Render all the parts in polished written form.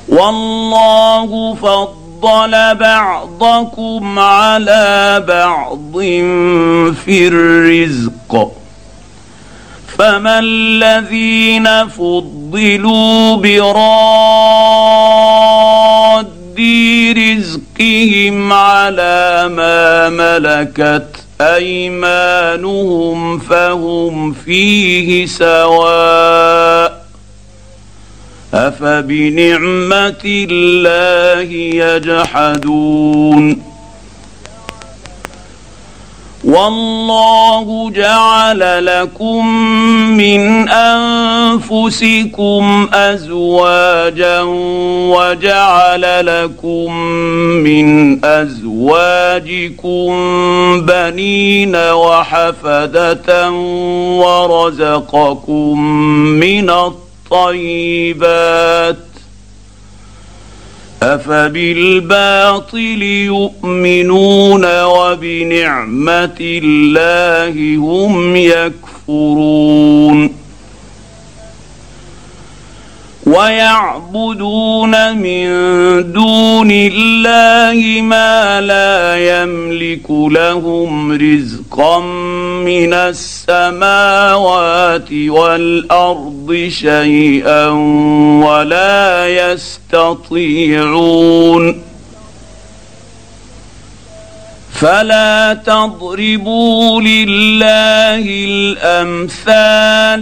والله فضل بعضكم على بعض في الرزق فما الذين فضلوا براد رزقهم على ما ملكت أيمانهم فهم فيه سواء أفبنعمة الله يجحدون والله جعل لكم من أنفسكم أزواجا وجعل لكم من أزواجكم بنين وحفدة ورزقكم من الطيبات أفبالباطل يؤمنون وبنعمة الله هم يكفرون ويعبدون من دون الله ما لا يملك لهم رزقا من السماوات والأرض شيئا ولا يستطيعون فلا تضربوا لله الأمثال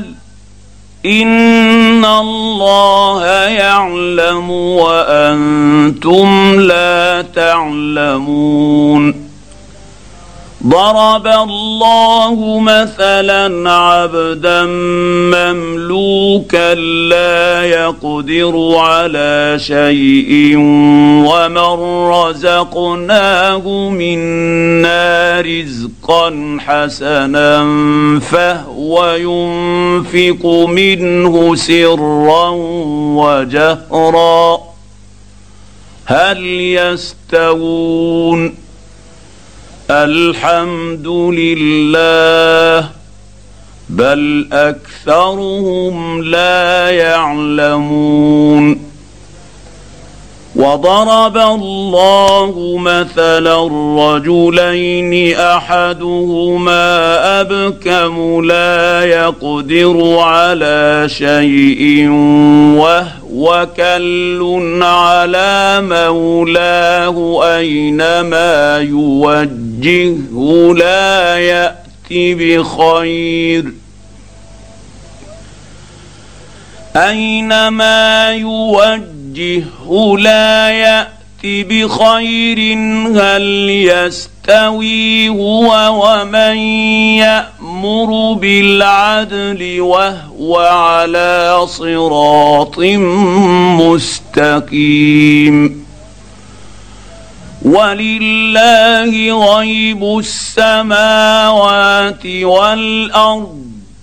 إن الله يعلم وأنتم لا تعلمون ضرب الله مثلا عبدا مملوكا لا يقدر على شيء ومن رزقناه منا رزقا حسنا فهو ينفق منه سرا وجهرا هل يستوون الحمد لله بل أكثرهم لا يعلمون وضرب الله مثلا رجلين أحدهما أبكم لا يقدر على شيء وهو كل على مولاه أينما يوجهه لا يأتي بخير أينما يوجهه لا يأتي بخير هل يستوي هو ومن يأمر بالعدل وهو على صراط مستقيم ولله غيب السماوات والأرض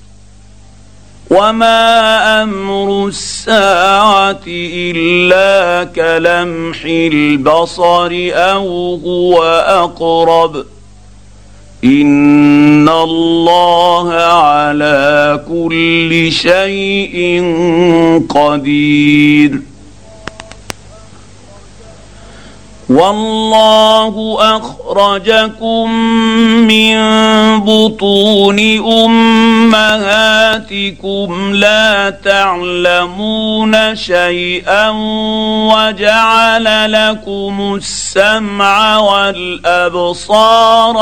وما أمر الساعة إلا كلمح البصر أو هو أقرب إن الله على كل شيء قدير والله أخرجكم من بطون أمهاتكم لا تعلمون شيئا وجعل لكم السمع والأبصار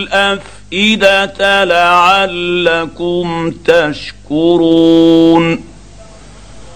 والأفئدة لعلكم تشكرون